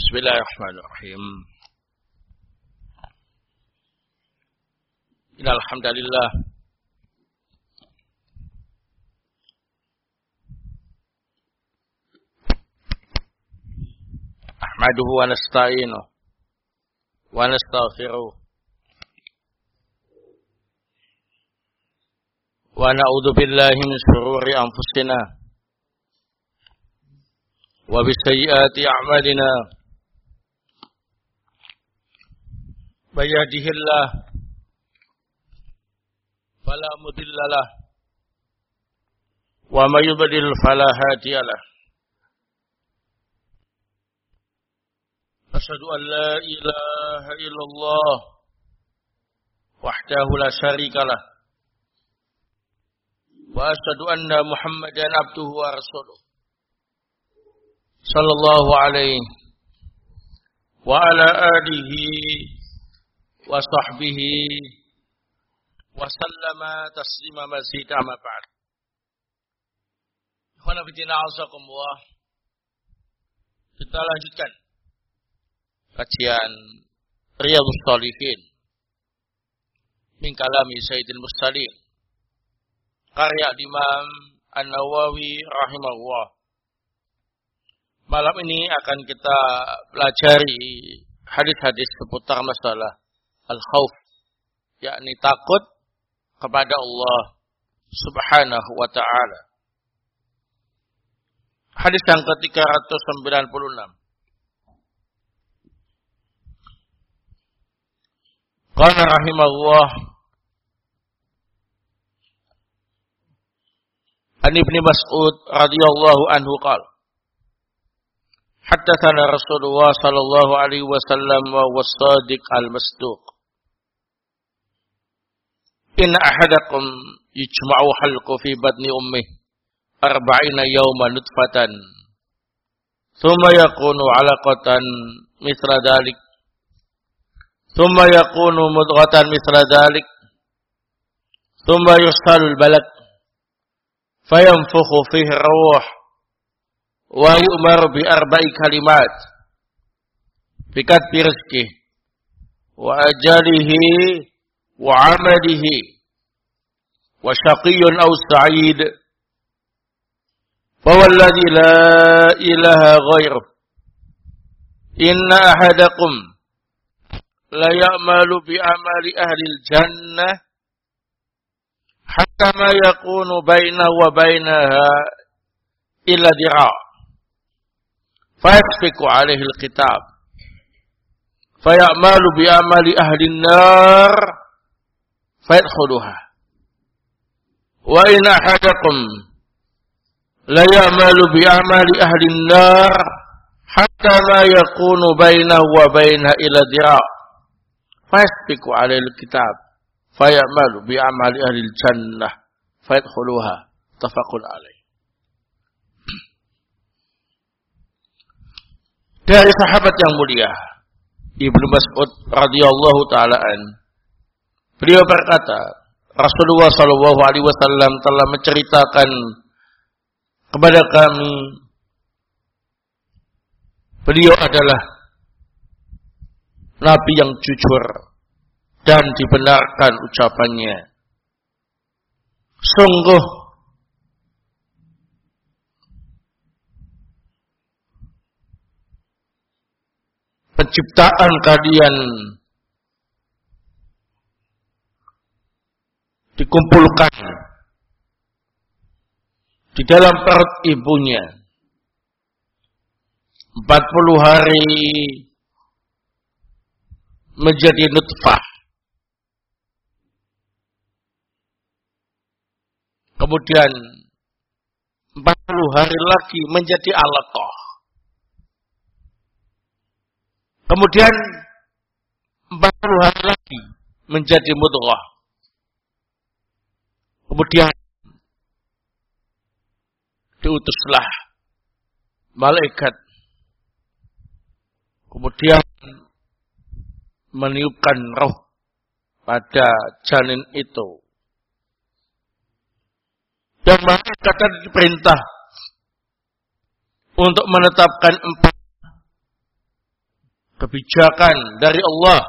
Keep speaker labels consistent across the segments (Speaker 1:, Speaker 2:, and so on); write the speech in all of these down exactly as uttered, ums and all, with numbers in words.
Speaker 1: Bismillahirrahmanirrahim. Innal hamdalillah ahmaduhu wa nasta'inuhu wa nastaghfiruh wa na'udzu billahi min shururi anfusina wa bisayyiati a'malina. May yahdihillahu fala mudilla lahu wa may yudlil fala hadiya lahu. Asyhadu an la ilaha illallah wahdahu la syarika lah wa asyhadu anna Muhammadan abduhu wa rasuluh sallallahu alaihi wa ala alihi wa sahbihi wa sallama taslima mazid amma ba'd. Ikhwana fillah azakumullah. Kita lanjutkan kajian Riyadhus Shalihin min kalami Sayyidil Mursalin karya Imam An-Nawawi rahimahullah. Malam ini akan kita pelajari hadis-hadis seputar masalah al-khauf, yakni takut kepada Allah Subhanahu wa ta'ala. Hadis yang ke tiga ratus sembilan puluh enam. Qala rahimahullah An Ibnu Mas'ud radhiyallahu anhu qala Haddatsana Rasulullah sallallahu alaihi wasallam wa huwa as-shadiq al-masduq. Inna ahadakum yujma'u halqu fi batni ummih arba'ina yawman nutfatan thumma yakunu 'alaqatan mithla dhalik thumma yakunu mudghatan mithla dhalik thumma yursalul balad fayanfukhu fihi ar-ruh wa yu'maru bi arba'i kalimat bi katbi rizqihi wa ajalihi wa amalihi wa syaqiyyun aw sa'id. Fa walladhi la ilaha ghairuh inna ahadakum la ya'malu bi amali ahli al-jannah hatta ma yakunu bainahu wa bainaha illa dira' fa yasbiqu alaihi al-kitab fa ya'malu bi amali ahli an-nar fayadkhuluha wa in ahadakum la ya'malu bi amali ahli an-nar hatta ma yakunu bainahu wa bainaha illa dira' fayasbiqu 'alaihi al-kitab fayamalu bi amali ahli al-jannah fayadkhuluha tafaqun 'alaih. Dari sahabat yang mulia Ibnu Mas'ud radhiyallahu ta'ala an, beliau berkata, Rasulullah sallallahu alaihi wasallam telah menceritakan kepada kami, beliau adalah nabi yang jujur dan dibenarkan ucapannya. Sungguh penciptaan kalian dikumpulkan di dalam perut ibunya empat puluh hari menjadi nutfah, kemudian empat puluh hari lagi menjadi alaqah, kemudian empat puluh hari lagi menjadi mudghah, kemudian diutuslah malaikat, kemudian meniupkan roh pada janin itu. Dan malaikat tadi diperintah untuk menetapkan empat kebijakan dari Allah,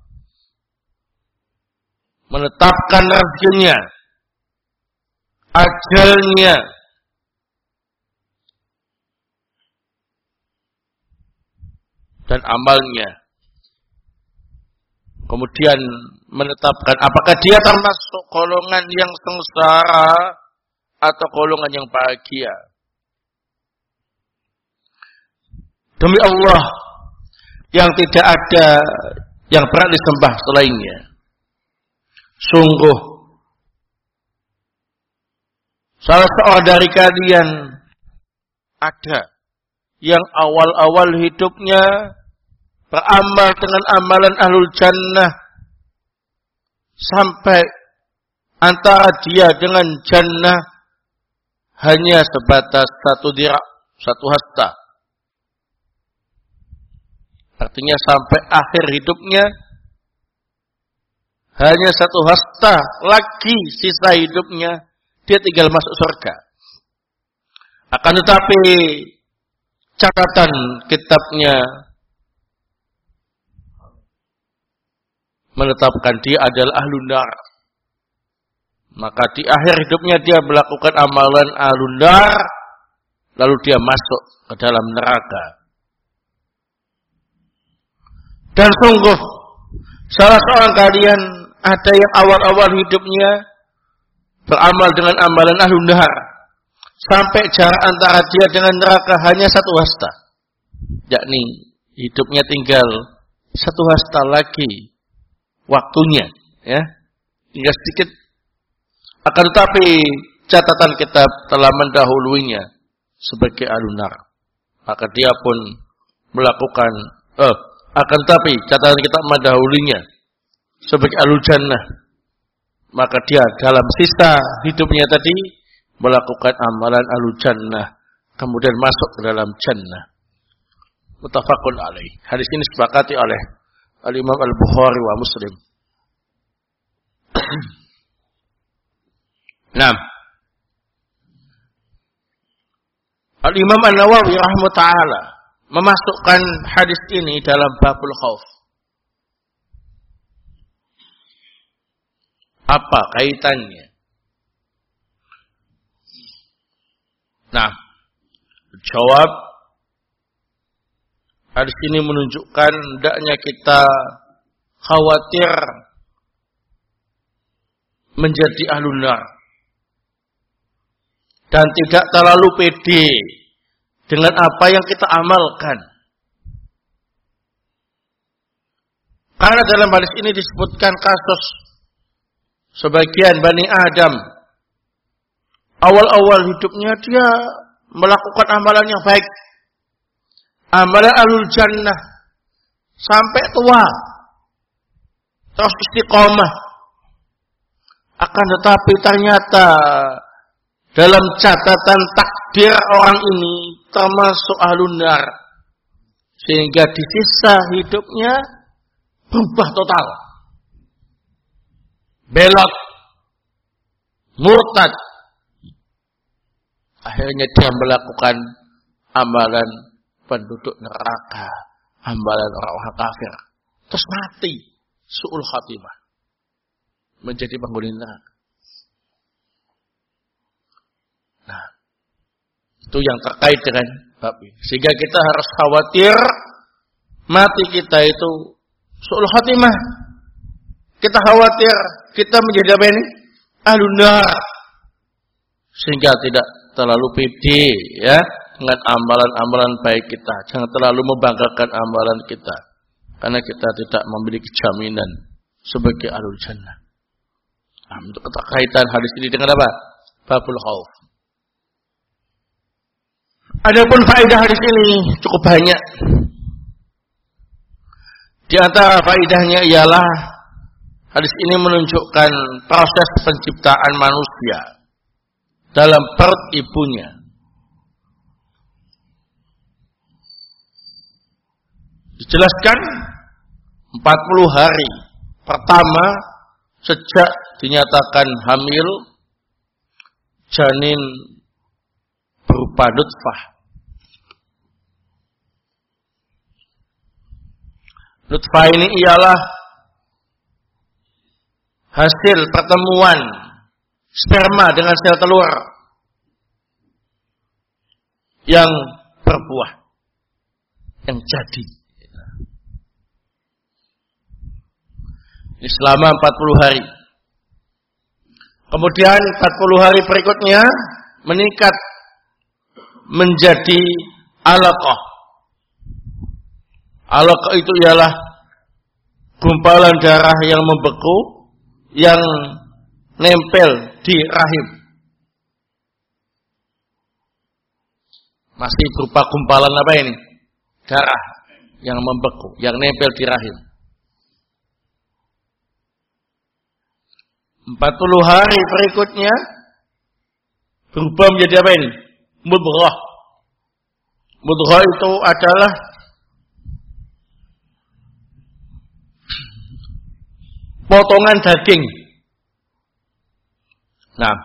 Speaker 1: menetapkan rezekinya, ajalnya, dan amalnya. Kemudian menetapkan apakah dia termasuk golongan yang sengsara atau golongan yang bahagia. Demi Allah yang tidak ada yang berhak disembah selainnya, sungguh salah seorang dari kalian ada yang awal-awal hidupnya beramal dengan amalan ahlul jannah sampai antara dia dengan jannah hanya sebatas satu dirak, satu hasta. Artinya sampai akhir hidupnya hanya satu hasta lagi sisa hidupnya, dia tinggal masuk surga. Akan tetapi catatan kitabnya menetapkan dia adalah ahlun nar. Maka di akhir hidupnya dia melakukan amalan ahlun nar, lalu dia masuk ke dalam neraka. Dan sungguh salah seorang kalian ada yang awal-awal hidupnya beramal dengan amalan ahlun nar, sampai jarak antara dia dengan neraka hanya satu hasta, yakni hidupnya tinggal satu hasta lagi waktunya, ya, tinggal sedikit. Akan tetapi catatan kitab telah mendahuluinya sebagai ahlun nar, maka dia pun melakukan eh, akan tetapi catatan kitab mendahulunya sebagai ahlul jannah, maka dia dalam sisa hidupnya tadi melakukan amalan ahlul jannah, kemudian masuk ke dalam jannah. Muttafaqun alaih. Hadis ini disepakati oleh Al-Imam Al-Bukhari wa Muslim. Nah, Al-Imam An-Nawawi rahimahullah ta'ala memasukkan hadis ini dalam babul khauf. Apa kaitannya? Nah, jawab, hadis ini menunjukkan hendaknya kita khawatir menjadi ahlun nar dan tidak terlalu pede dengan apa yang kita amalkan. Karena dalam hadis ini disebutkan kasus sebagian Bani Adam, awal-awal hidupnya dia melakukan amalan yang baik, amalan ahlul jannah, sampai tua terus istiqomah. Akan tetapi ternyata dalam catatan takdir orang ini termasuk ahlun nar, sehingga di sisa hidupnya berubah total, belot, murtad. Akhirnya dia melakukan amalan penduduk neraka, amalan orang-orang kafir, terus mati su'ul khatimah, menjadi penghuni neraka. Nah, itu yang terkait dengan bab ini. Sehingga kita harus khawatir mati kita itu su'ul khatimah. Kita khawatir kita menjadi apa ini? Ahlun nar. Sehingga tidak terlalu pede, ya, dengan amalan-amalan baik kita. Jangan terlalu membanggakan amalan kita, karena kita tidak memiliki jaminan sebagai ahlul jannah. Nah, untuk keterkaitan hadis ini dengan apa? Babul khauf. Adapun faedah hadis ini cukup banyak. Di antara faedahnya ialah hadis ini menunjukkan proses penciptaan manusia dalam perut ibunya. Dijelaskan empat puluh hari pertama sejak dinyatakan hamil, janin berupa nutfah. Nutfah ini ialah hasil pertemuan sperma dengan sel telur yang berbuah, yang jadi. Ini selama empat puluh hari. Kemudian empat puluh hari berikutnya meningkat menjadi alaqah. Alaqah itu ialah gumpalan darah yang membeku, yang nempel di rahim. Masih berupa gumpalan apa ini? Darah yang membeku, yang nempel di rahim. empat puluh hari berikutnya berubah menjadi apa ini? Mudghah. Mudghah itu adalah potongan daging. Nah,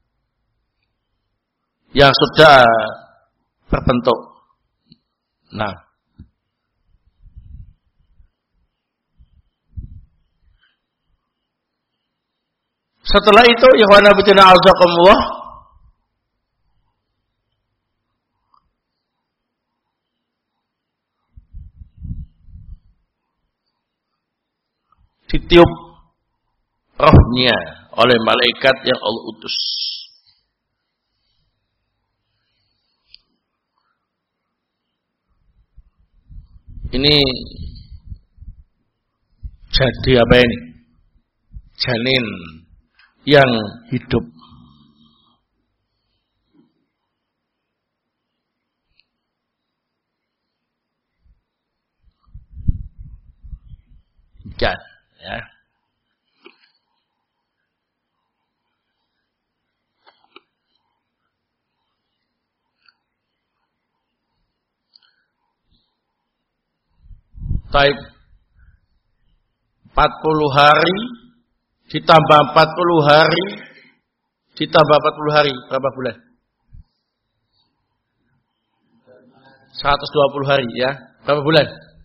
Speaker 1: yang sudah berbentuk. Nah, setelah itu, ikhwana fillah azakumullah, ditiup rohnya oleh malaikat yang Allah utus. Ini jadi apa ini? Janin yang hidup. Jan, ya. Type empat puluh hari ditambah empat puluh hari ditambah empat puluh hari berapa bulan? seratus dua puluh hari ya. Berapa bulan?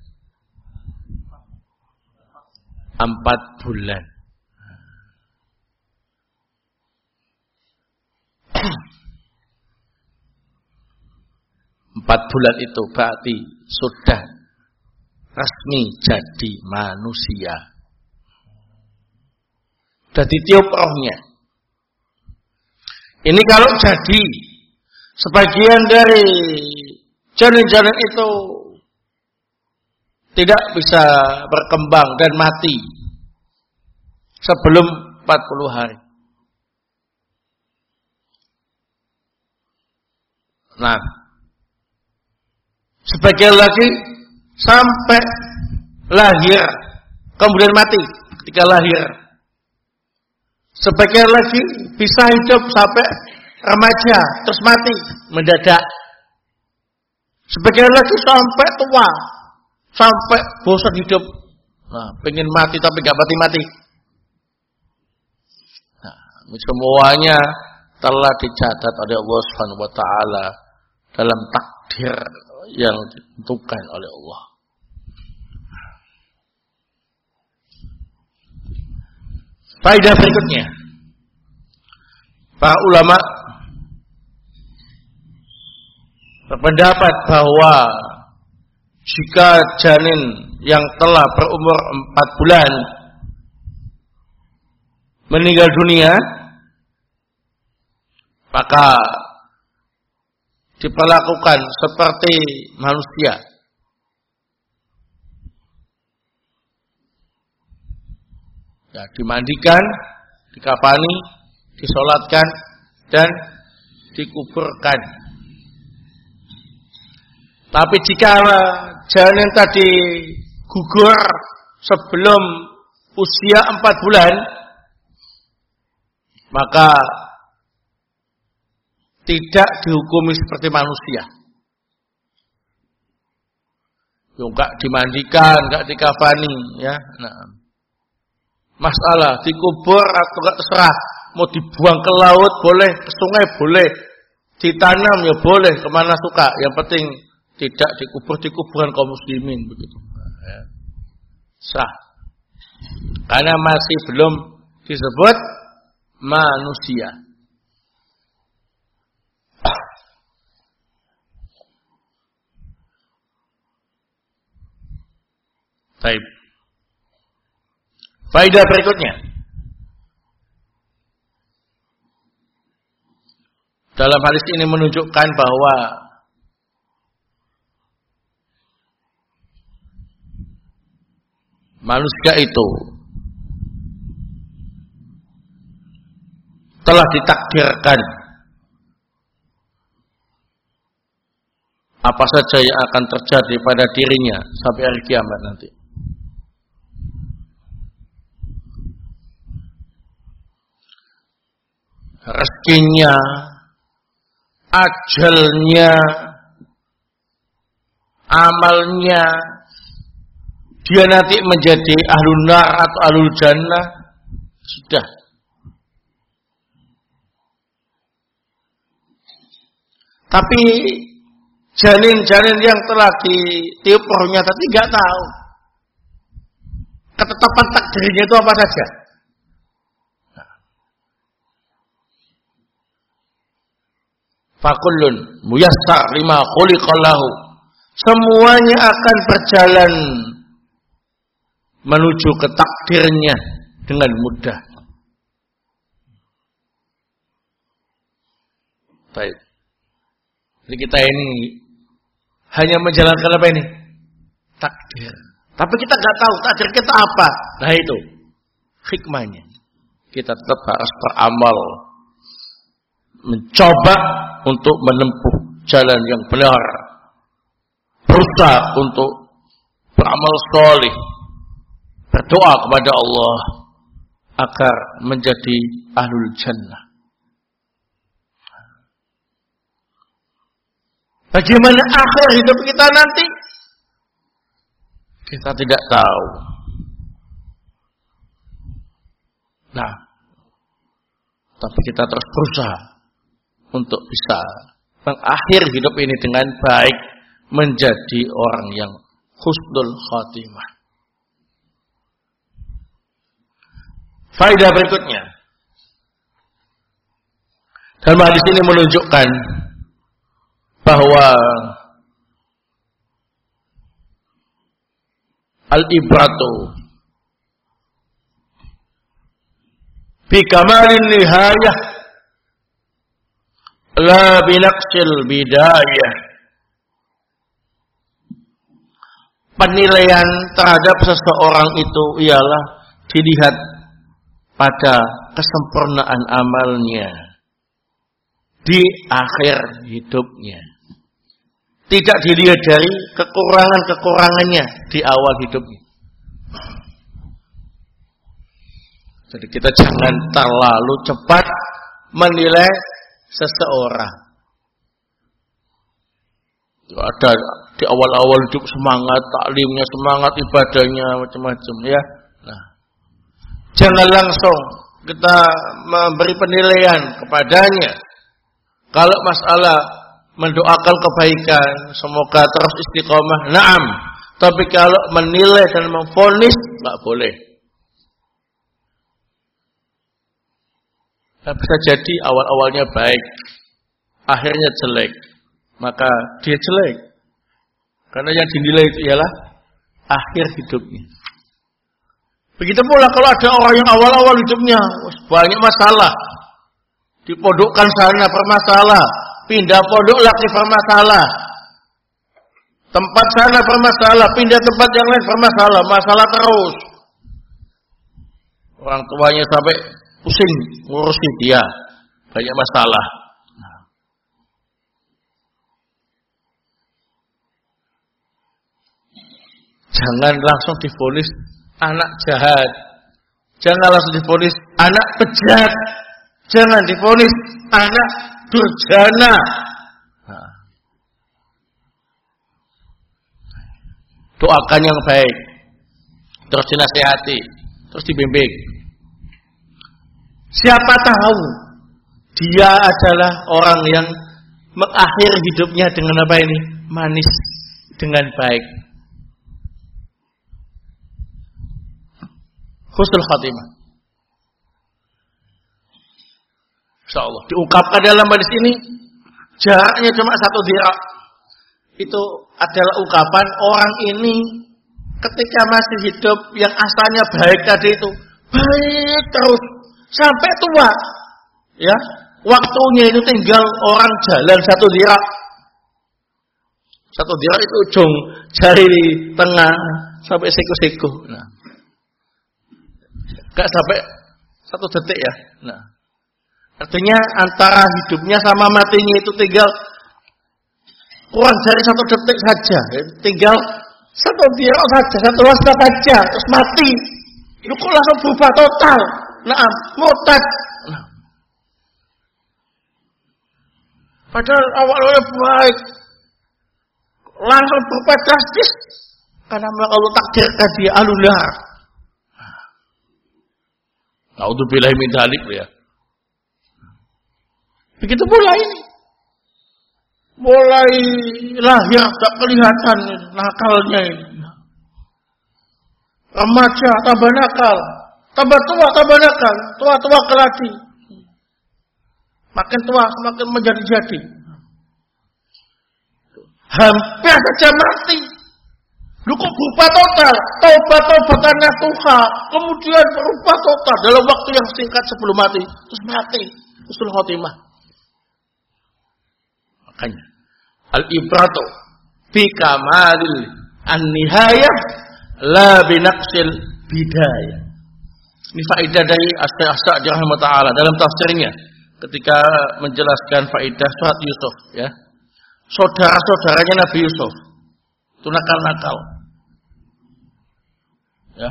Speaker 1: empat bulan. empat bulan itu berarti sudah resmi jadi manusia. Sudah ditiup rohnya. Ini kalau jadi sebagian dari janin-janin itu tidak bisa berkembang dan mati sebelum empat puluh hari. Nah, sebagian lagi sampai lahir kemudian mati ketika lahir. Sebagian lagi bisa hidup sampai remaja terus mati mendadak. Sebagian lagi sampai tua, sampai bosan hidup. Nah, pengen mati tapi gak mati-mati. Nah, semuanya telah dicatat oleh Allah Subhanahu wa taala dalam takdir yang ditentukan oleh Allah. Faedah berikutnya, para ulama berpendapat bahwa jika janin yang telah berumur empat bulan meninggal dunia, maka diperlakukan seperti manusia. Ya, dimandikan, dikafani, disolatkan, dan dikuburkan. Tapi jika janin tadi gugur sebelum usia empat bulan, maka tidak dihukumi seperti manusia. Enggak dimandikan, enggak dikafani, ya. Nah, masalah dikubur atau enggak terserah, mau dibuang ke laut boleh, ke sungai boleh, ditanam ya boleh, kemana suka. Yang penting tidak dikubur di kuburan kaum muslimin begitu. Ya. Sah. Karena masih belum disebut manusia. Baik. Faedah berikutnya. Dalam hadis ini menunjukkan bahwa manusia itu telah ditakdirkan apa saja yang akan terjadi pada dirinya sampai hari kiamat nanti. Rezekinya, ajalnya, amalnya, dia nanti menjadi ahlun nar atau ahlul jannah, sudah. Tapi janin-janin yang telah ditiup rohnya tadi nggak tahu ketetapan takdirnya itu apa saja. Fakullun muyassar lima khuliqallahu. Semuanya akan berjalan menuju ke takdirnya dengan mudah. Baik. Jadi kita ini hanya menjalankan apa ini? Takdir. Tapi kita nggak tahu takdir kita apa. Nah itu hikmahnya. Kita tetap harus beramal, mencoba untuk menempuh jalan yang benar, berusaha untuk beramal saleh, berdoa kepada Allah agar menjadi ahlul jannah. Bagaimana akhir hidup kita nanti? Kita tidak tahu. Nah, tapi kita terus berusaha untuk bisa mengakhiri hidup ini dengan baik, menjadi orang yang husnul khatimah. Faedah berikutnya, dalam hadis ini menunjukkan bahwa al-ibratu bi kamalin nihayah la binaqsil bidayah. Penilaian terhadap seseorang itu ialah dilihat pada kesempurnaan amalnya di akhir hidupnya. Tidak dilihat dari kekurangan-kekurangannya di awal hidupnya. Jadi kita jangan terlalu cepat menilai seseorang. Ada di awal-awal hidup semangat, taklimnya semangat, ibadahnya macam-macam ya. Nah, jangan langsung kita memberi penilaian kepadanya. Kalau masalah mendoakan kebaikan, semoga terus istiqomah, na'am. Tapi kalau menilai dan memvonis, nggak boleh. Nah, bisa jadi awal-awalnya baik, akhirnya jelek, maka dia jelek. Karena yang dinilai itu ialah akhir hidupnya. Begitu pula kalau ada orang yang awal-awal hidupnya banyak masalah, dipondokkan sana bermasalah, pindah pondok lagi bermasalah, tempat sana bermasalah, pindah tempat yang lain bermasalah, masalah terus. Orang tuanya sampai pusing ngurusi dia, banyak masalah. Jangan langsung divonis anak jahat, jangan langsung divonis anak bejat, jangan divonis anak durjana. Nah. Doakan yang baik, terus dinasihati, terus dibimbing. Siapa tahu dia adalah orang yang mengakhiri hidupnya dengan apa ini? Manis, dengan baik. husnul khatimah. Insyaallah. Diungkapkan dalam hadis ini jaraknya cuma satu dirak. Itu adalah ungkapan orang ini ketika masih hidup yang asalnya baik tadi itu baik terus sampai tua. Ya, waktunya itu tinggal orang jalan satu dirak. Satu dirak itu ujung jari tengah sampai siku-siku. Nah, gak sampai satu detik ya. Nah, artinya antara hidupnya sama matinya itu tinggal kurang dari satu detik saja. Tinggal satu dirak saja, satu waspa saja, terus mati. Itu kok langsung berubah total. Nah, murtad. Nah. Padahal awal-awalnya baik, langsung berubah drastis karena Allah takdirkan dia alular. Naudzubillahi min dzalik ya. Begitu pula ini. Mulai lahir tak kelihatan nakalnya ini. Remaja tambah nakal, tambah tua tambah nakal, tua-tua keladi. Makin tua semakin menjadi-jadi. Hampir saja mati. Lu kok berubah total? Taubat-taubatan nasuha. Kemudian berubah total dalam waktu yang singkat sebelum mati. Terus mati. Husnul khotimah. Makanya al-ibratu fi kamalil an-nihayah la binaqsil bidayah. Ini faedah dari As-Sa'di rahimahullah ta'ala dalam tafsirnya ketika menjelaskan faedah surat Yusuf ya. Saudara-saudaranya Nabi Yusuf itu nakal-nakal. Ya.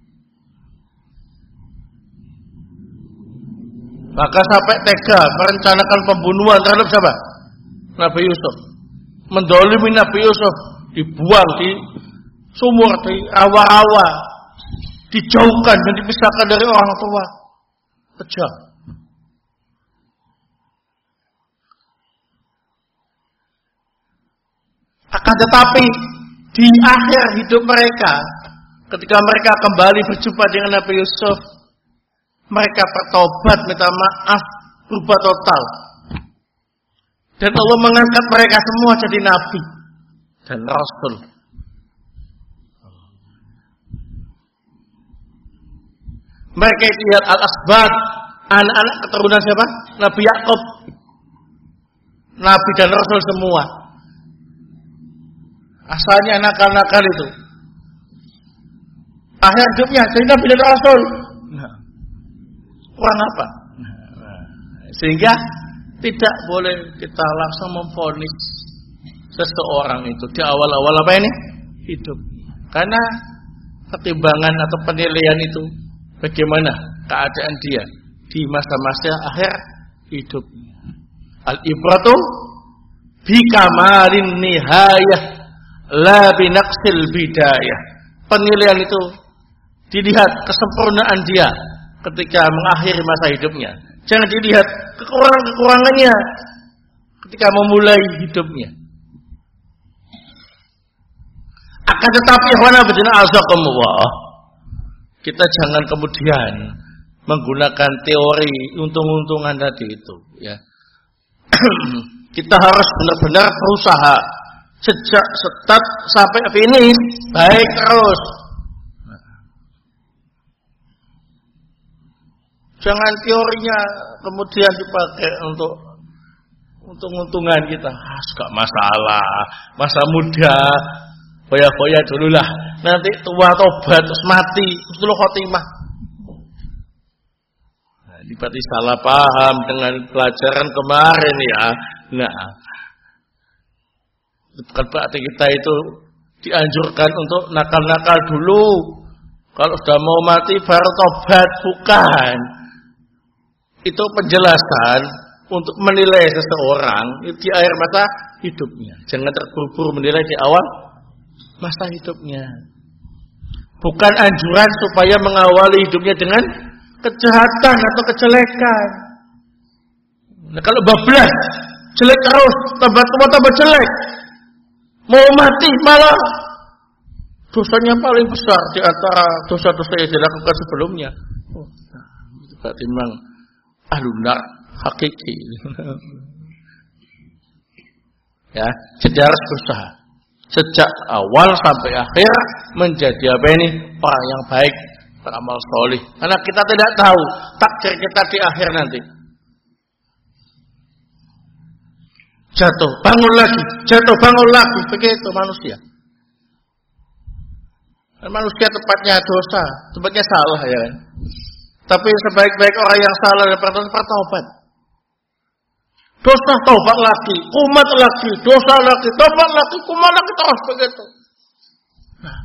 Speaker 1: Maka sampai tega merencanakan pembunuhan terhadap siapa? Nabi Yusuf. Mendolimi Nabi Yusuf, dibuang di sumur, di rawa-rawa, dijauhkan dan dipisahkan dari orang tua. Kejam. Akan tetapi di akhir hidup mereka, ketika mereka kembali berjumpa dengan Nabi Yusuf, mereka bertobat, minta maaf, berubah total. Dan Allah mengangkat mereka semua jadi nabi dan rasul. Mereka itu al-asbat, anak-anak keturunan siapa? Nabi Yakub. Nabi dan rasul semua. Asalnya nakal-nakal itu. Akhir hidupnya jadi nabi dan rasul. Nah, kurang apa? Nah, sehingga tidak boleh kita langsung memvonis seseorang itu di awal-awal apa ini? Hidup. Karena ketimbangan atau penilaian itu bagaimana keadaan dia di masa-masa akhir hidup. Al-ibratu bi kamalin nihayah la binaqsil bidayah. Penilaian itu dilihat kesempurnaan dia ketika mengakhiri masa hidupnya. Jangan dilihat kekurangan-kekurangannya ketika memulai hidupnya. Akan tetapi kita jangan kemudian menggunakan teori untung-untungan tadi itu ya. Kita harus benar-benar berusaha sejak start sampai finish baik terus. Jangan teorinya kemudian dipakai untuk untung-untungan kita. Ah, gak masalah, masa muda, boya-boya dulu lah. Nanti tua tobat terus mati, husnul khotimah. Nah, dipati salah paham dengan pelajaran kemarin ya. Nah, bukan berarti kita itu dianjurkan untuk nakal-nakal dulu. Kalau sudah mau mati baru tobat, bukan. Itu penjelasan untuk menilai seseorang di akhir masa hidupnya. Jangan terburu-buru menilai di awal masa hidupnya. Bukan anjuran supaya mengawali hidupnya dengan kejahatan atau kejelekan. Nah, kalau bablas, jelek terus, tambah tua tambah jelek. Mau mati malah dosanya paling besar di antara dosa-dosa yang dilakukan sebelumnya. Oh, nah, itu berarti memang ahlun nar hakiki. Ya, jadi harus berusaha sejak awal sampai akhir menjadi apa ini? Orang yang baik, beramal solih. Karena kita tidak tahu takdir kita di akhir nanti. Jatuh, bangun lagi, jatuh, bangun lagi, begitu manusia. Dan manusia tempatnya dosa, tempatnya salah ya kan. Tapi sebaik-baik orang yang salah dan bertobat. Dosa taubat lagi, kumat lagi, dosa lagi, taubat lagi, kumat lagi, terus begitu. Nah,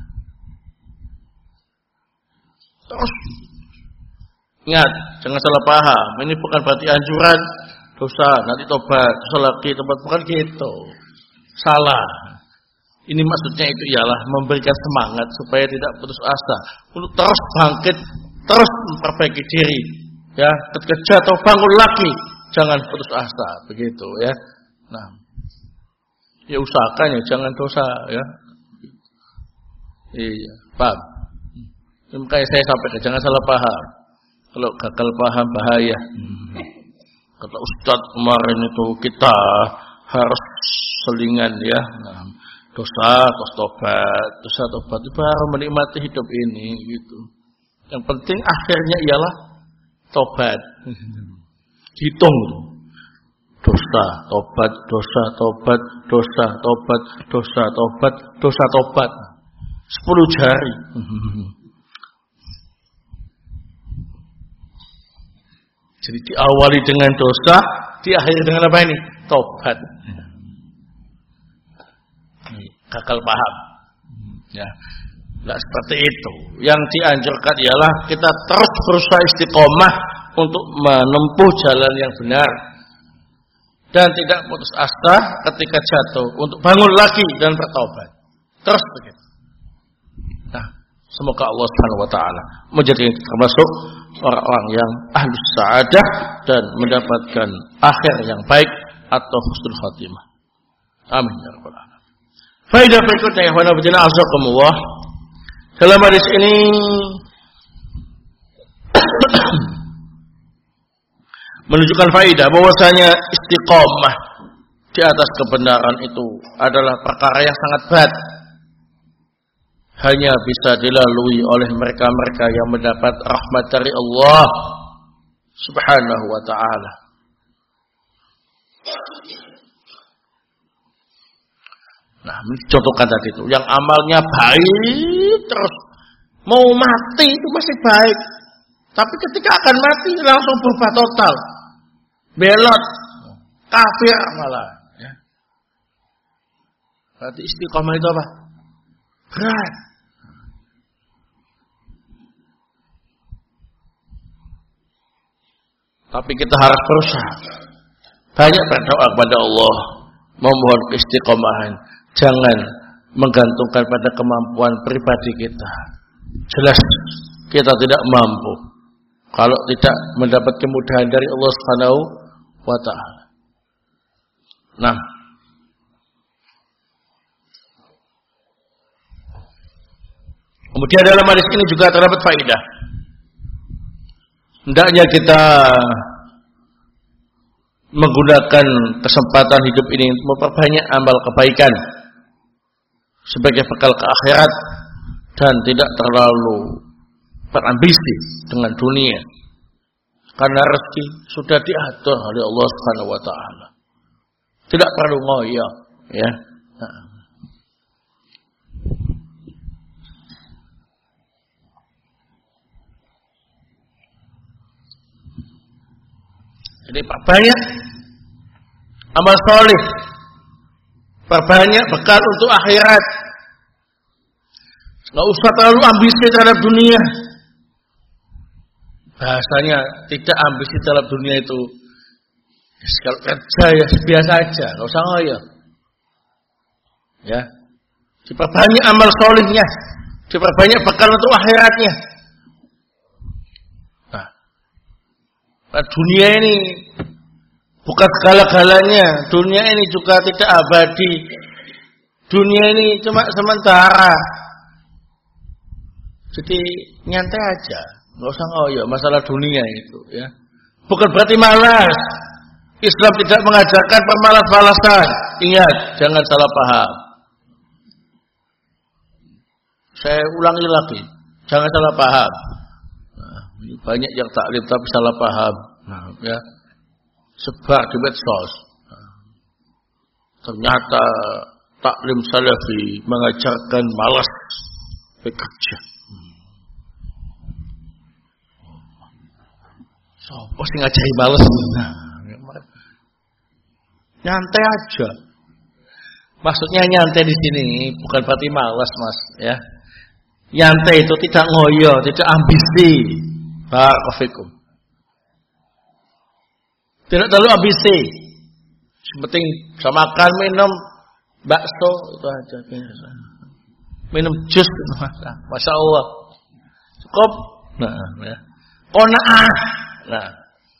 Speaker 1: terus ingat, jangan salah paham. Ini bukan berarti anjuran dosa nanti tobat, dosa lagi, tobat, bukan gitu. Salah. Ini maksudnya itu ialah memberikan semangat supaya tidak putus asa untuk terus bangkit, terus memperbaiki diri. Ya, ketika jatuh bangun lagi, jangan putus asa, begitu ya. Nah, ya usahakan ya, jangan dosa ya. Iya, paham. Makanya saya sampaikan jangan salah paham. Kalau gagal paham bahaya. Kata Ustadz kemarin itu kita harus selingan ya. Nah, dosa, terus tobat, dosa tobat itu baru menikmati hidup ini gitu. Yang penting akhirnya ialah tobat. Hitung dosa, tobat, dosa, tobat, dosa, tobat, dosa, tobat, dosa, tobat. Sepuluh jari. Jadi diawali dengan dosa, diakhiri dengan apa ini? Tobat. Gagal paham. Ya. Nah, seperti itu. Yang dianjurkan ialah kita terus berusaha istiqomah untuk menempuh jalan yang benar dan tidak putus asa ketika jatuh untuk bangun lagi dan bertobat. Terus begitu. Nah, semoga Allah Subhanahu wa taala menjadi termasuk orang-orang yang ahlus sa'adah dan mendapatkan akhir yang baik atau husnul khatimah. Amin ya rabbal alamin. Faedah berikutnya ya wa nabiyina azakumullah. Dalam hadis ini menunjukkan faedah bahwasanya istiqomah di atas kebenaran itu adalah perkara yang sangat berat. Hanya bisa dilalui oleh mereka-mereka yang mendapat rahmat dari Allah Subhanahu wa taala. Nah, contohkan tadi itu, yang amalnya baik terus mau mati itu masih baik, tapi ketika akan mati langsung berubah total, belot, kafir malah. Ya. Berarti istiqomah itu apa? Berat. Tapi kita harus berusaha banyak berdoa kepada Allah, memohon keistiqomahan. Jangan menggantungkan pada kemampuan pribadi kita. Jelas kita tidak mampu kalau tidak mendapat kemudahan dari Allah Subhanahu wa taala. Nah, kemudian dalam hadis ini juga terdapat faedah. Hendaknya kita menggunakan kesempatan hidup ini untuk memperbanyak amal kebaikan sebagai bekal ke akhirat dan tidak terlalu berambisi dengan dunia, karena rezeki sudah diatur oleh Allah Subhanahu wa taala. Tidak perlu ngoyo, ya. Nah. Jadi perbanyak amal soleh, perbanyak bekal untuk akhirat. Nggak usah terlalu ambisi terhadap dunia. Bahasanya tidak ambisi terhadap dunia itu, kalau kerja ya biasa aja, nggak usah ngoyo. Ya, diperbanyak amal solehnya, diperbanyak bekal untuk akhiratnya. Nah, dunia ini bukan segala-galanya. Dunia ini juga tidak abadi. Dunia ini cuma sementara. Jadi nyantai aja, nggak usah ngoyo masalah dunia itu ya. Bukan berarti malas. Islam tidak mengajarkan pemalas-malasan. Ingat, jangan salah paham. Saya ulangi lagi, jangan salah paham. Nah, banyak yang taklim tapi salah paham. Nah, ya, sebar di medsos. Nah, ternyata taklim salafi mengajarkan malas bekerja. So, pasti ngajari malas. Nah, nyantai aja. Maksudnya nyantai di sini bukan berarti malas, Mas, ya. Nyantai itu tidak ngoyo, tidak ambisi. Barakallahu. Tidak terlalu ambisi. Yang penting bisa makan, minum bakso itu aja. Minum jus itu masa. Masya Allah. Cukup. Nah, ya. Qanaah. Nah.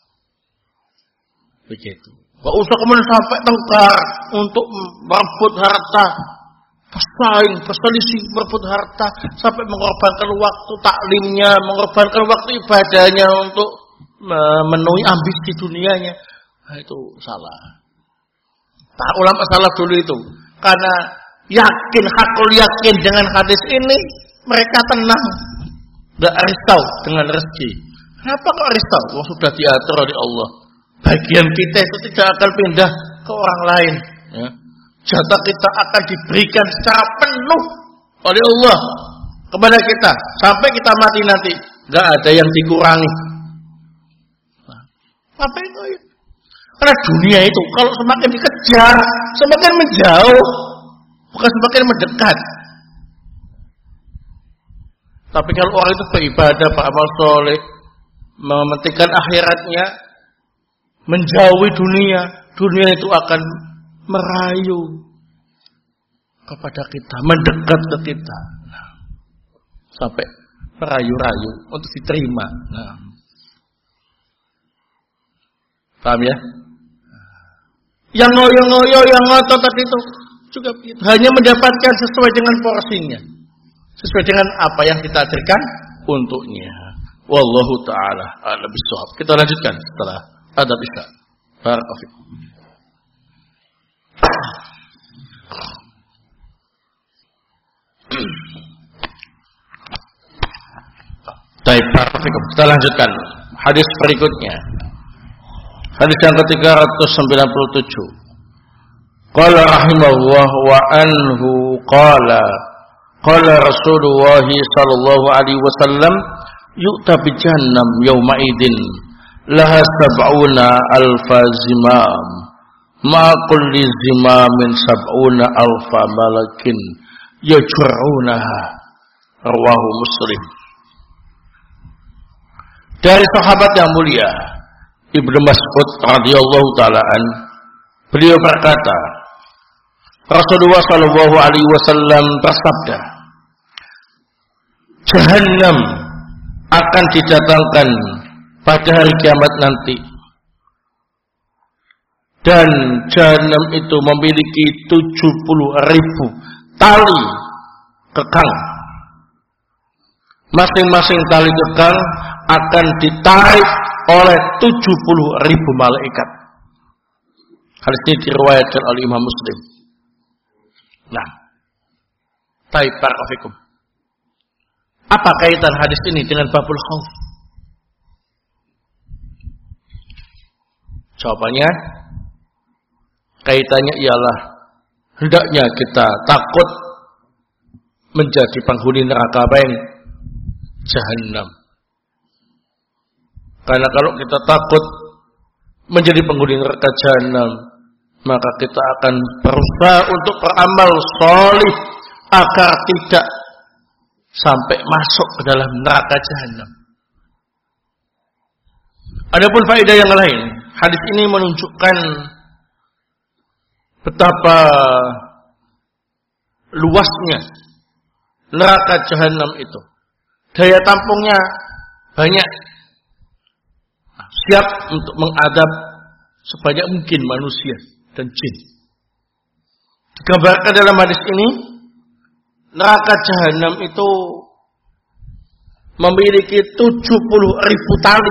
Speaker 1: Begitu. Gak usah kemudian sampai tengkar untuk merebut harta, bersaing, berselisih, merebut harta, sampai mengorbankan waktu taklimnya, mengorbankan waktu ibadahnya untuk memenuhi ambisi dunianya. Nah, itu salah. Para ulama salah dulu itu, karena yakin, hakul yakin dengan hadis ini, mereka tenang, gak risau dengan rezeki. Kenapa kok risau? Wah, sudah diatur oleh Allah. Bagian kita itu tidak akan pindah ke orang lain. Ya. Jatah kita akan diberikan secara penuh oleh Allah kepada kita sampai kita mati nanti, nggak ada yang dikurangi. Nah, apa itu? Ya? Karena dunia itu kalau semakin dikejar, semakin menjauh, bukan semakin mendekat. Tapi kalau orang itu beribadah, beramal soleh, mementingkan akhiratnya, menjauhi dunia, dunia itu akan merayu kepada kita, mendekat ke kita, nah, sampai merayu-rayu untuk diterima. Nah, paham ya? Yang ngoyo-ngoyo, yang ngotot tadi itu juga begitu. Hanya mendapatkan sesuai dengan porsinya, sesuai dengan apa yang kita ajarkan untuknya. Wallahu ta'ala a'lam bishawab. Kita lanjutkan setelah ada bisa. Barakallahu. Baik, barakallahu. Kita lanjutkan hadis berikutnya. Hadis yang ke tiga ratus sembilan puluh tujuh. Qala rahimahullah wa anhu qala qala Rasulullah sallallahu alaihi wasallam yu'ta bi jahannam yauma idin laha sab'una alfa zimam ma kulli zimamin sab'una alfa malakin yajrunaha rawahu Muslim. Dari sahabat yang mulia Ibnu Mas'ud radhiyallahu taala an, beliau berkata, Rasulullah sallallahu alaihi wasallam bersabda, Jahannam akan didatangkan pada hari kiamat nanti, dan Jahannam itu memiliki tujuh puluh ribu tali kekang. Masing-masing tali kekang akan ditarik oleh tujuh puluh ribu malaikat. Hadis ini diriwayatkan oleh Imam Muslim. Nah, taib barakallahu. Apa kaitan hadis ini dengan babul khauf? Jawabannya, kaitannya ialah hendaknya kita takut menjadi penghuni neraka apa ini? Jahannam. Karena kalau kita takut menjadi penghuni neraka Jahannam, maka kita akan berusaha untuk beramal sholih agar tidak sampai masuk ke dalam neraka Jahannam. Adapun faedah yang lain, hadis ini menunjukkan betapa luasnya neraka Jahannam itu. Daya tampungnya banyak. Siap untuk mengadab sebanyak mungkin manusia dan jin. Digambarkan dalam hadis ini, neraka Jahannam itu memiliki tujuh puluh ribu tali.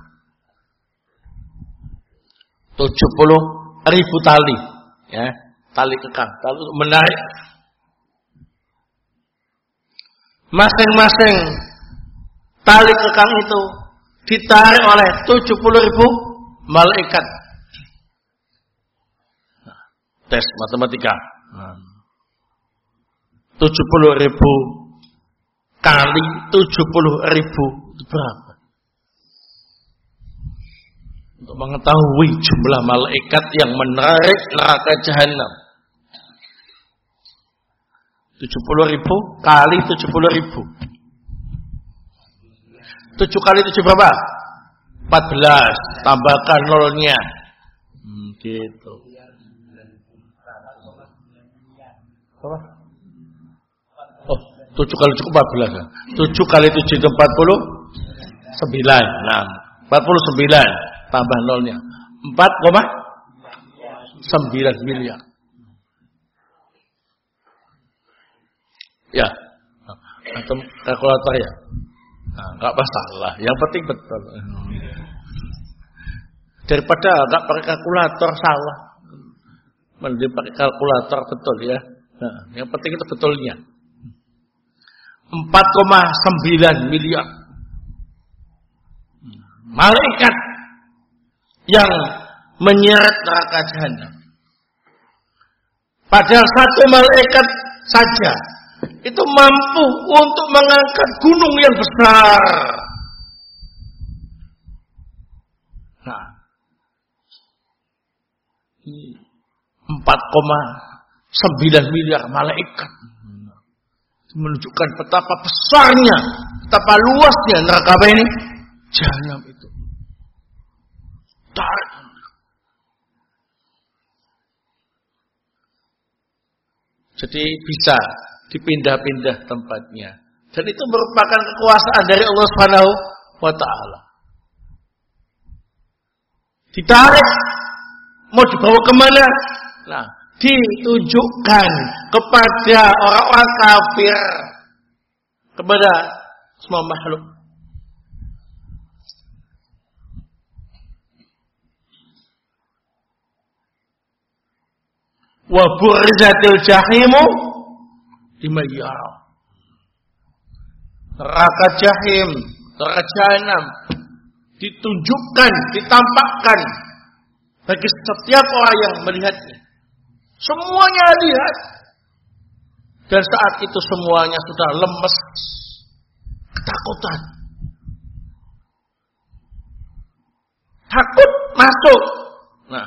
Speaker 1: tujuh puluh ribu tali, ya, tali kekang, tali untuk menarik. Masing-masing tali kekang itu ditarik oleh tujuh puluh ribu malaikat. Nah, tes matematika. tujuh puluh ribu kali tujuh puluh ribu itu berapa? Untuk mengetahui jumlah malaikat yang menarik neraka jahanam. tujuh puluh ribu kali tujuh puluh ribu. tujuh kali tujuh berapa? empat belas. Tambahkan nolnya. Hmm, gitu. Apa? Oh, tujuh kali tujuh empat belas. tujuh kali tujuh itu empat puluh sembilan. Nah, empat puluh sembilan. Tambah nolnya. empat koma sembilan miliar. Ya. Atau kalkulator ya. Nah, enggak masalah. Yang penting betul. Daripada enggak pakai kalkulator salah. Mending pakai kalkulator betul ya. Nah, yang penting itu betulnya. empat koma sembilan miliar. Malaikat yang menyeret neraka jahanam. Padahal satu malaikat saja itu mampu untuk mengangkat gunung yang besar. Nah, empat koma sembilan miliar malaikat menunjukkan betapa besarnya, betapa luasnya neraka ini jahanam itu. Tarik. Jadi bisa dipindah-pindah tempatnya. Dan itu merupakan kekuasaan dari Allah Subhanahu wa taala. Ditarik, mau dibawa kemana? Nah, ditunjukkan kepada orang-orang kafir, kepada semua makhluk. Wa burzatil jahimu liman yara. Neraka jahim, neraka jahanam ditunjukkan, ditampakkan bagi setiap orang yang melihatnya. Semuanya lihat. Dan saat itu semuanya sudah lemes, ketakutan. Takut masuk. Nah,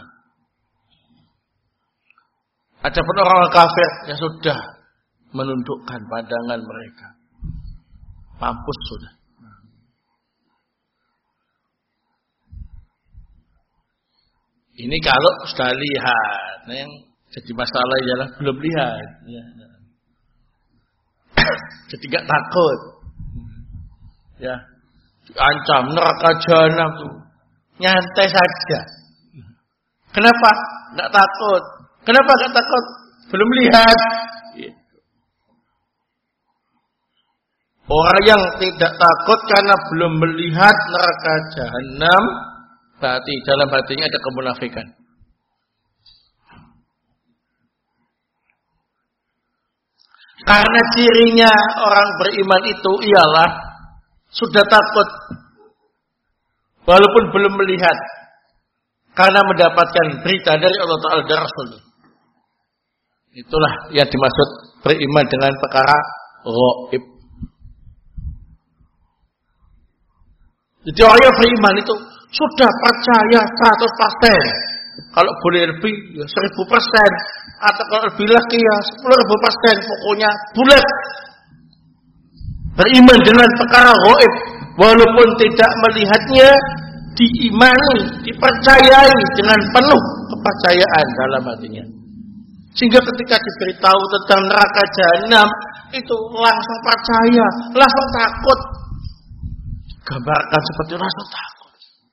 Speaker 1: adapun orang kafir yang sudah menundukkan pandangan mereka. Mampus sudah. Ini kalau sudah lihat. Nah, yang jadi masalah ialah belum lihat. Ya. Jadi gak takut. Ya, diancam neraka jahanam tuh. Nyantai saja. Kenapa? Gak takut. Kenapa gak takut? Belum lihat. Gitu. Orang yang tidak takut karena belum melihat neraka jahanam, berarti dalam hatinya ada kemunafikan. Karena cirinya orang beriman itu ialah sudah takut walaupun belum melihat, karena mendapatkan berita dari Allah Ta'ala dan Rasul. Itulah yang dimaksud beriman dengan perkara ghaib. Jadi orang yang beriman itu sudah percaya seratus persen. Kalau boleh lebih ya seribu persen. Atau kalau lebih lagi ya sepuluh ribu persen. Pokoknya bulat. Beriman dengan perkara ghaib. Walaupun tidak melihatnya, diimani, dipercayai dengan penuh kepercayaan dalam hatinya. Sehingga ketika diberitahu tentang neraka jahanam, itu langsung percaya, langsung takut. Gambarkan seperti langsung takut.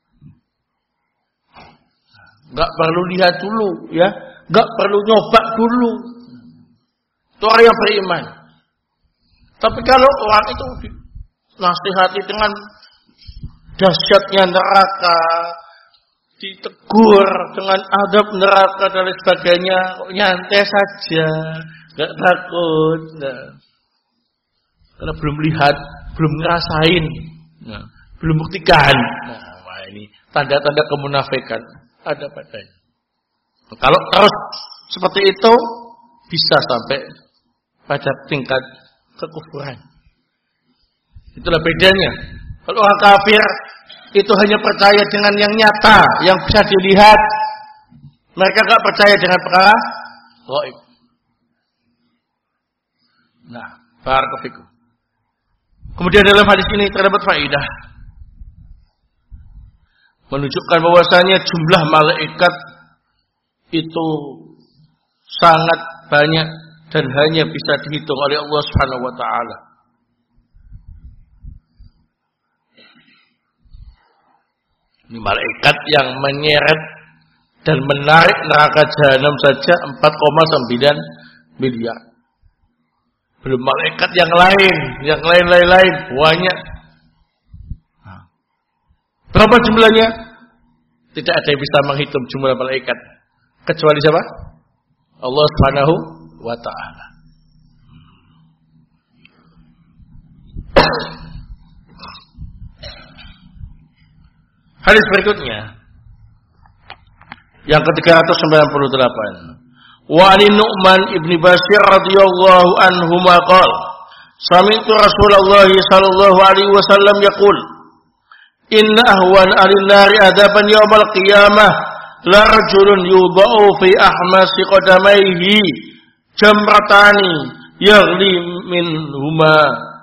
Speaker 1: Gak perlu lihat dulu, ya. Gak perlu nyoba dulu. Itu orang yang beriman. Tapi kalau orang itu nasihati dengan dahsyatnya neraka, ditegur dengan adab neraka dan lain sebagainya, kok nyantai saja, nggak takut, nah. Karena belum lihat, belum ngerasain, nah, belum buktikan. Nah, wah ini tanda-tanda kemunafikan ada padanya. Kalau terus seperti itu, bisa sampai pada tingkat kekufuran. Itulah bedanya. Kalau orang kafir itu hanya percaya dengan yang nyata, yang bisa dilihat. Mereka enggak percaya dengan perkara gaib. Nah, barakallahu fikum. Kemudian dalam hadis ini terdapat faedah menunjukkan bahwasanya jumlah malaikat itu sangat banyak dan hanya bisa dihitung oleh Allah Subhanahu wa taala. Ini malaikat yang menyeret dan menarik neraka jahanam saja empat koma sembilan miliar. Belum malaikat yang lain, yang lain-lain banyak. Berapa jumlahnya? Tidak ada yang bisa menghitung jumlah malaikat kecuali siapa? Allah Subhanahu wa taala. Hadis berikutnya yang ke tiga ratus sembilan puluh delapan. Wa Ali Nu'man ibni Bashir radhiyallahu anhu maqal sami'tu Rasulullah sallallahu alaihi wasallam yaqul inna ahwan al-nari adaban yaumal qiyamah la rajulun yudha'u fi ahmasi qadamaihi jamratani yaghli minhuma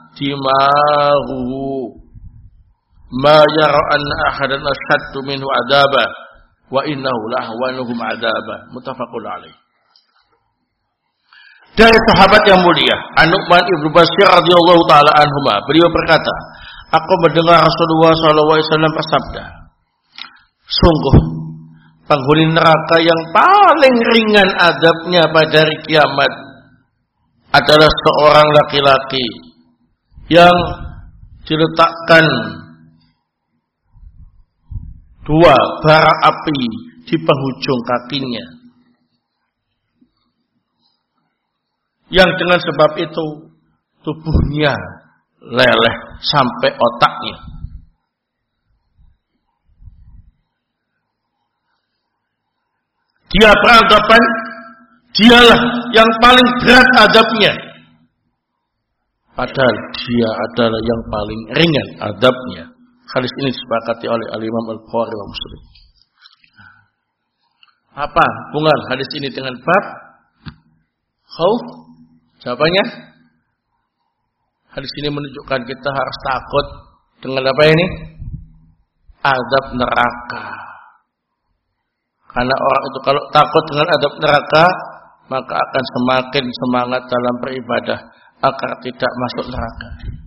Speaker 1: dimahu ma yara anna ahadan ashaddu minhu adaba wa innahu lahwanuhum adaba muttafaqun alaih. Dari sahabat yang mulia An-Nu'man ibnu Bashir radhiyallahu taala anhuma, beliau berkata, aku mendengar Rasulullah sallallahu alaihi wasallam bersabda, sungguh penghuni neraka yang paling ringan adabnya pada hari kiamat adalah seorang laki-laki yang diletakkan dua bara api di penghujung kakinya, yang dengan sebab itu tubuhnya leleh sampai otaknya. Dia beranggapan dialah yang paling berat adabnya, padahal dia adalah yang paling ringan adabnya. Hadis ini disepakati oleh Al-Imam Al-Bukhari wa Muslim. Apa hubungan hadis ini dengan bab khauf? Jawabannya, hadis ini menunjukkan kita harus takut dengan apa ini? Azab neraka. Karena orang itu kalau takut dengan azab neraka, maka akan semakin semangat dalam beribadah agar tidak masuk neraka.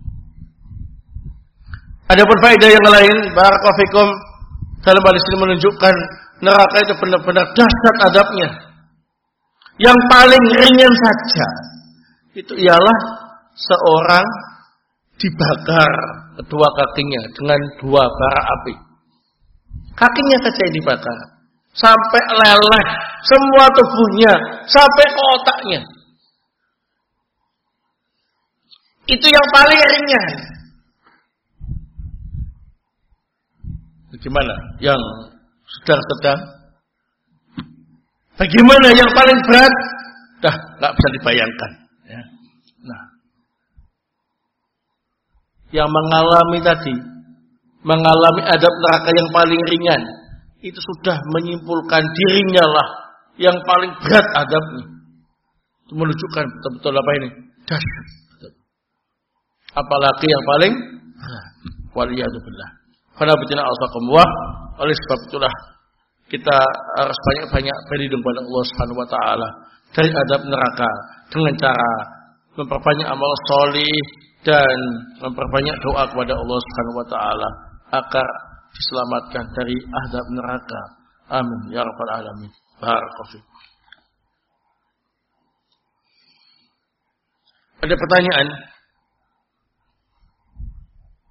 Speaker 1: Adapun faedah yang lain, barakallahu fikum, dalam hadis ini menunjukkan neraka itu benar-benar dahsyat azabnya. Yang paling ringan saja itu ialah seorang dibakar kedua kakinya dengan dua bara api. Kakinya saja yang dibakar sampai leleh semua tubuhnya sampai ke otaknya. Itu yang paling ringan. Bagaimana yang sedang-sedang? Bagaimana yang paling berat? Dah nggak bisa dibayangkan. Ya. Nah, yang mengalami tadi, mengalami adab neraka yang paling ringan, itu sudah menyimpulkan dirinya lah yang paling berat adabnya. Itu menunjukkan betul-betul apa ini? Dahsyat. Apalagi yang paling berat. Waliyadzubillah. Karena betina al-taqamwah, oleh sebab itulah kita harus banyak-banyak berlindung pada Allah Subhanahu wa taala dari adab neraka dengan cara memperbanyak amal sholih dan memperbanyak doa kepada Allah Subhanahu wa taala agar diselamatkan dari adab neraka. Amin ya rabbal alamin. Barakallahu fiik. Ada pertanyaan?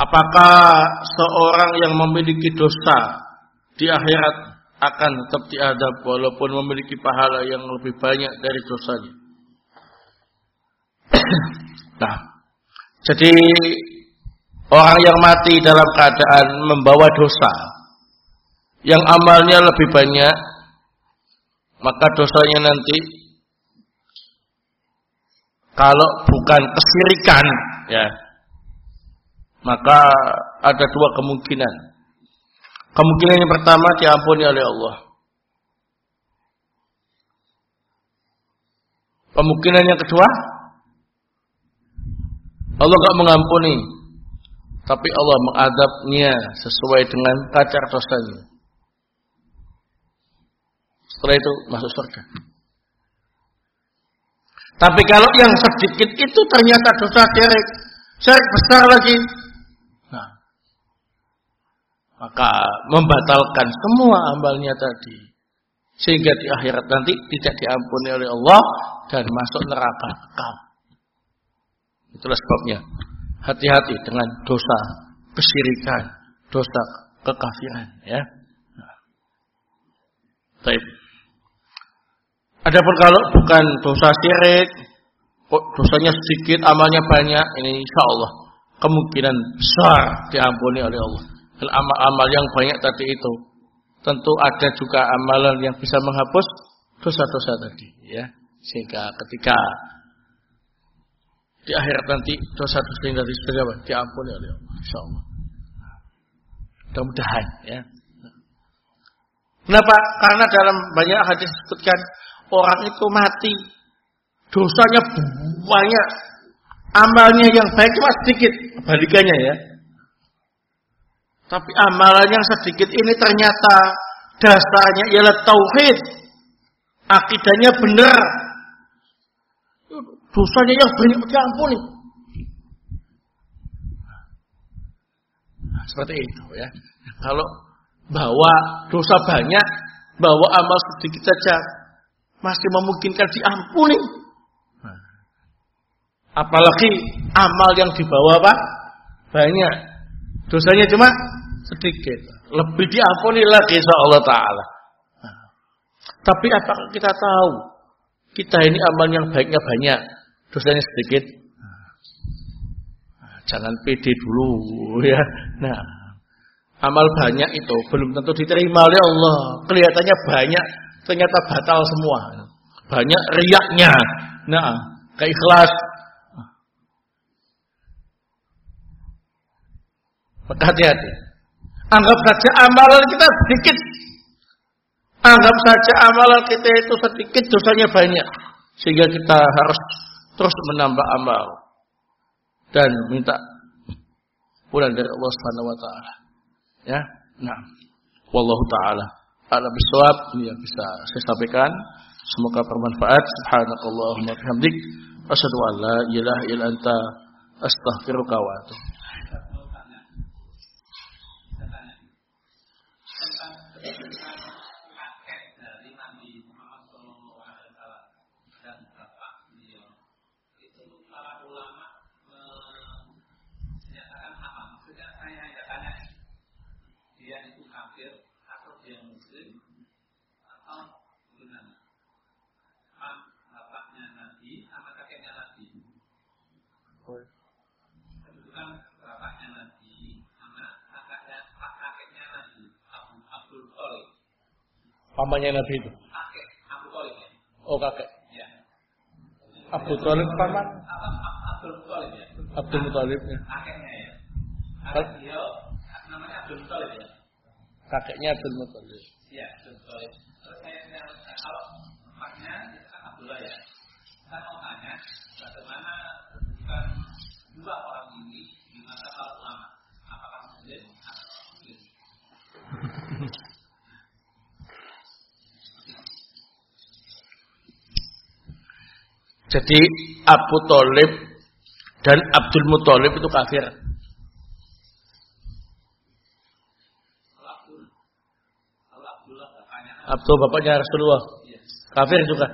Speaker 1: apakah seorang yang memiliki dosa di akhirat akan tetap diadab walaupun memiliki pahala yang lebih banyak dari dosanya? Nah, jadi orang yang mati dalam keadaan membawa dosa yang amalnya lebih banyak, maka dosanya nanti kalau bukan kesyirikan, ya, maka ada dua kemungkinan. Kemungkinan yang pertama diampuni oleh Allah. Kemungkinan yang kedua, Allah enggak mengampuni, tapi Allah mengadabnya sesuai dengan kadar dosanya. Setelah itu masuk surga. Tapi kalau yang sedikit itu ternyata dosa syirik, syirik besar lagi, nah, maka membatalkan semua amalnya tadi, sehingga di akhirat nanti tidak diampuni oleh Allah dan masuk neraka kekal. Itulah sebabnya hati-hati dengan dosa kesyirikan, dosa kekafiran, ya. Nah. Baik. Adapun kalau bukan dosa syirik, dosanya sedikit, amalnya banyak, ini insya Allah kemungkinan besar diampuni oleh Allah. Dan amal-amal yang banyak tadi itu, tentu ada juga amalan yang bisa menghapus dosa-dosa tadi, ya. Sehingga ketika di akhirat nanti dosa-dosa yang tadi sudah diampuni oleh Allah, insya Allah. Mudah-mudahan, ya. Kenapa? Karena dalam banyak hadis disebutkan orang itu mati, dosanya banyak, amalnya yang baik cuma sedikit, kebalikannya, ya. Tapi amalan yang sedikit ini ternyata dasarnya ialah tauhid, akidahnya benar, dosanya yang banyak diampuni. Nah, seperti itu, ya. Kalau bawa dosa banyak, bawa amal sedikit saja masih memungkinkan diampuni. Nah, apalagi amal yang dibawa apa? Banyak, dosanya cuma sedikit, lebih diampuni lagi insyaallah taala. Nah, tapi apakah kita tahu kita ini amal yang baiknya banyak, dosanya sedikit? Nah, jangan pede dulu, ya. Nah, amal banyak itu belum tentu diterima oleh Allah. Kelihatannya banyak, ternyata batal semua. Banyak riyaknya. Nah, keikhlas. Maka hati-hati. Anggap saja amalan kita sedikit. Anggap saja amalan kita itu sedikit, dosanya banyak. Sehingga kita harus terus menambah amal. Dan minta pulang dari Allah Subhanahu wa taala. Ya, nah, wallahu taala a'lam bishawab. Ini yang bisa saya sampaikan. Semoga bermanfaat. Subhanakallahumma wa bihamdik, asyhadu an la ilaha illa anta, astaghfiruka wa atubu ilaik. Pamannya Nabi itu. Kakek, Abu Thalib. Oh, kakek. Ya. Abu Thalib paman? Abdul Muthalib ya. Abdul Muthalib ya. Kakeknya ya. Kakek dia namanya Abdul Muthalib ya. Kakeknya Abdul Muthalib. Iya, Abdul Muthalib. Terus saya kalau pamannya itu kan Abdullah ya. Saya mau tanya bagaimana kedudukan dua orang ini di masa para ulama. Apakah muslim atau muslim? Jadi Abu Thalib dan Abdul Muthalib itu kafir. Abdul bapaknya Rasulullah, kafir juga.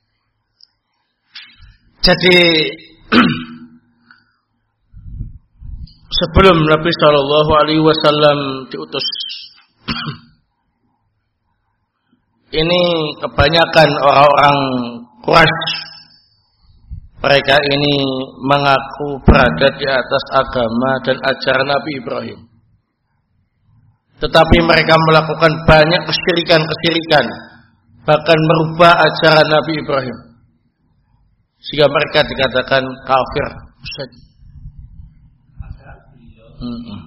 Speaker 1: Jadi sebelum Nabi Shallallahu Alaihi Wasallam diutus. Ini kebanyakan orang-orang Quraisy, mereka ini mengaku berada di atas agama dan ajaran Nabi Ibrahim. Tetapi mereka melakukan banyak kesyirikan-kesyirikan, bahkan merubah ajaran Nabi Ibrahim, sehingga mereka dikatakan kafir. Hmm.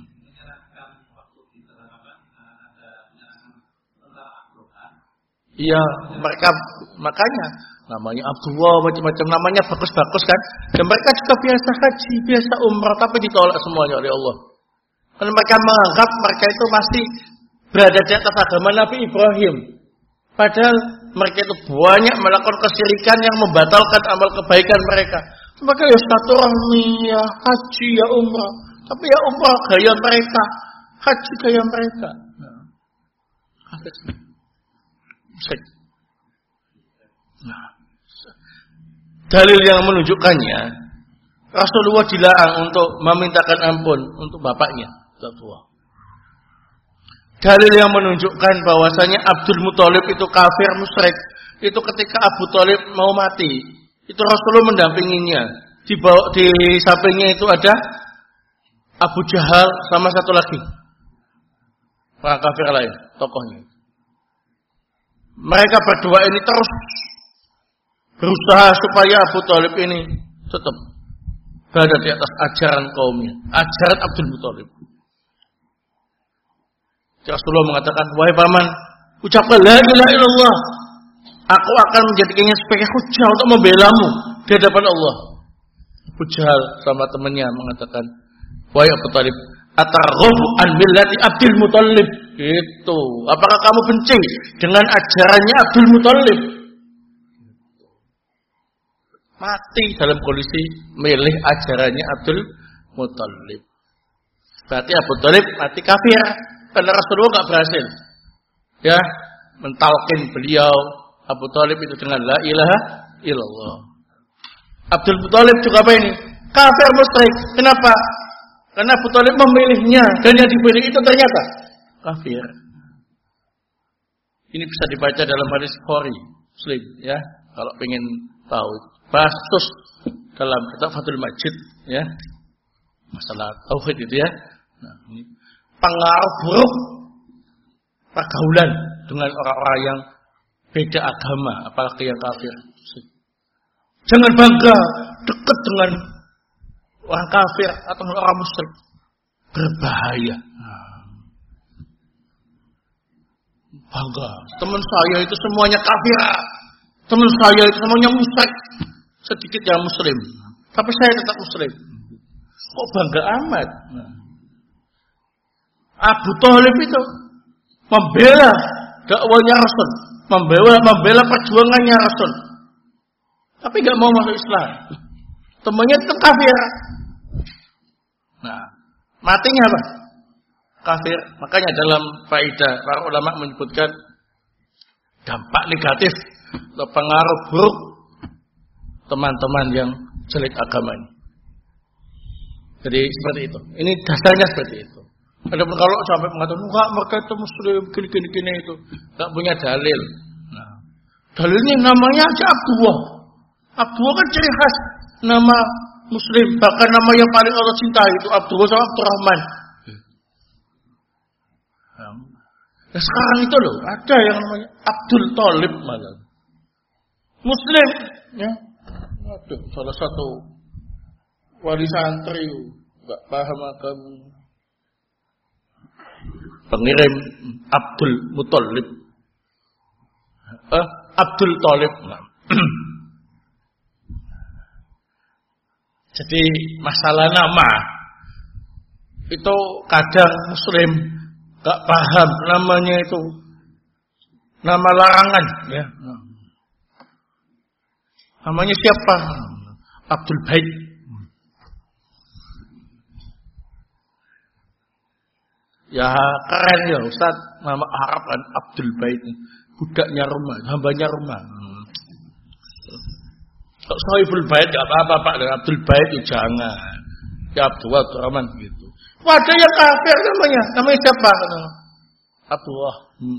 Speaker 1: Iya, mereka makanya namanya Abdullah, macam-macam namanya bagus-bagus kan. Dan mereka juga biasa haji, biasa umrah, tapi ditolak semuanya oleh Allah. Karena mereka menganggap mereka itu masih berada di atas agama Nabi Ibrahim. Padahal mereka itu banyak melakukan kesyirikan yang membatalkan amal kebaikan mereka. Maka ya silaturahmi, ya haji, ya umrah. Tapi ya umrah gaya mereka, haji gaya mereka. Nah. Nah. Dalil yang menunjukkannya, Rasulullah dilarang untuk memintakan ampun untuk bapaknya, tua. Dalil yang menunjukkan bahwasanya Abdul Muthalib itu kafir musyrik, itu ketika Abu Thalib mau mati, itu Rasulullah mendampinginya. Di bawah, di sampingnya itu ada Abu Jahal sama satu lagi orang kafir lain, tokohnya. Mereka berdua ini terus berusaha supaya Abu Thalib ini tetap berada di atas ajaran kaumnya, ajaran Abdul Muthalib. Rasulullah mengatakan, wahai paman, ucapkan la ilaha illallah, aku akan menjadikannya sebagai hujjah untuk membelamu di hadapan Allah. Abu Jahal sama temannya mengatakan, wahai Abu Thalib, atarghabu an millati Abdul Muthalib. Itu, apakah kamu benci dengan ajarannya Abdul Muthalib? Mati dalam kondisi milih ajarannya Abdul Muthalib. Berarti Abu Thalib mati kafir karena Rasulullah enggak berhasil ya mentalkin beliau Abu Thalib itu dengan la ilaha illallah. Abdul Muthalib juga apa ini? Kafir musyrik. Kenapa? Karena Abu Thalib memilihnya dan yang dipilih itu ternyata kafir. Ini bisa dibaca dalam hadis Bukhari, Muslim ya. Kalau pengen tahu, basus dalam kitab Fathul Majid ya. Masalah tauhid itu ya. Nah, ini pengaruh buruk pergaulan dengan orang-orang yang beda agama, apalagi yang kafir. Jangan bangga dekat dengan orang kafir atau orang musyrik, berbahaya. Bangga, teman saya itu semuanya kafir, teman saya itu semuanya musyrik, sedikit yang muslim, tapi saya tetap muslim. Kok bangga amat? Abu Thalib itu membela dakwahnya Rasul, membela membela perjuangannya Rasul, tapi nggak mau masuk Islam. Temannya tetap kafir. Nah, matinya apa? Kafir. Makanya dalam faedah para ulama menyebutkan dampak negatif atau pengaruh buruk teman-teman yang jelek agamanya. Jadi seperti itu. Ini dasarnya seperti itu. Adapun kalau sampai mengatakan enggak mereka itu muslim gini-gini itu, enggak punya dalil. Nah, dalilnya namanya aja Abdullah. Abdullah kan ciri khas nama muslim, bahkan nama yang paling Allah cintai itu Abdullah sama Abdurrahman. Nah, sekarang itu loh ada yang namanya Abdul Thalib malah muslim ya. Aduh, salah satu wali santri enggak paham agama, pengirim Abdul Muthalib, eh, Abdul Thalib. Jadi masalah nama itu kadang muslim gak paham namanya itu nama larangan ya. Namanya siapa? Abdul Bait. Ya keren ya Ustaz, nama Arab kan Abdul Bait, budaknya rumah, hambanya rumah. Kalau Sohibul Bait enggak apa-apa Pak, dan Abdul Bait ya jangan. Ya Abdul Rahman gitu. Ada yang kafir namanya, namanya siapa? Abdullah.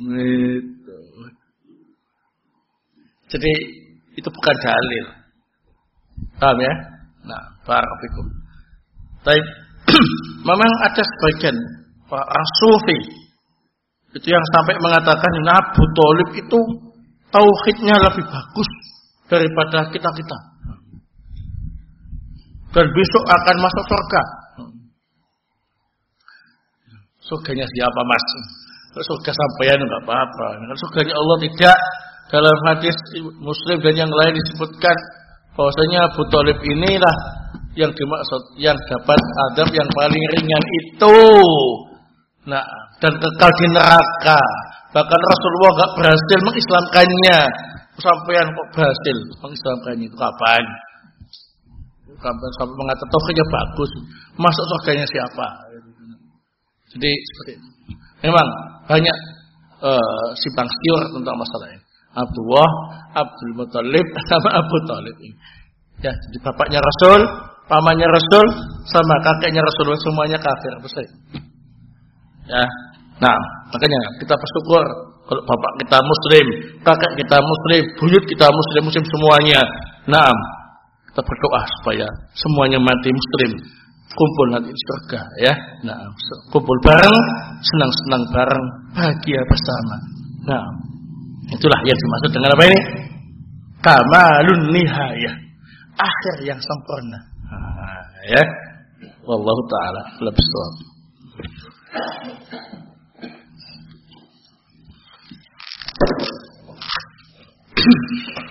Speaker 1: Jadi itu bukan dalil. Paham ya? Nah, barakallahu. Baik. Memang ada sebagian orang sufi itu yang sampai mengatakan Abu Thalib itu tauhidnya lebih bagus daripada kita-kita. Dan besok akan masuk surga. Surganya siapa mas? Surga sampeyan enggak apa-apa. Surganya Allah tidak. Dalam hadis Muslim dan yang lain disebutkan bahwasanya Abu Thalib inilah yang dimaksud yang dapat azab yang paling ringan itu. Nah, dan kekal di neraka. Bahkan Rasulullah enggak berhasil mengislamkannya. Sampeyan kok berhasil mengislamkannya itu kapan? Kapan sampai mengatakan tauhidnya bagus. Masuk surganya siapa? Jadi seperti itu. Memang banyak uh, simpang siur tentang masalah ini. Abdullah, Abdul Muthalib sama Abu Thalib ini. Ya, jadi bapaknya Rasul, pamannya Rasul, sama kakeknya Rasulullah semuanya kafir, betul. Ya. Nah, makanya kita bersyukur kalau bapak kita muslim, kakek kita muslim, buyut kita muslim, muslim semuanya. Nah, kita berdoa supaya semuanya mati muslim. Kumpul nanti di surga ya. Nah, kumpul bareng, senang-senang bareng, bahagia bersama. Nah, itulah yang dimaksud dengan apa ini? Kamalun nihayah. Akhir yang sempurna. Nah, ya. Wallahu taala lebih shawab.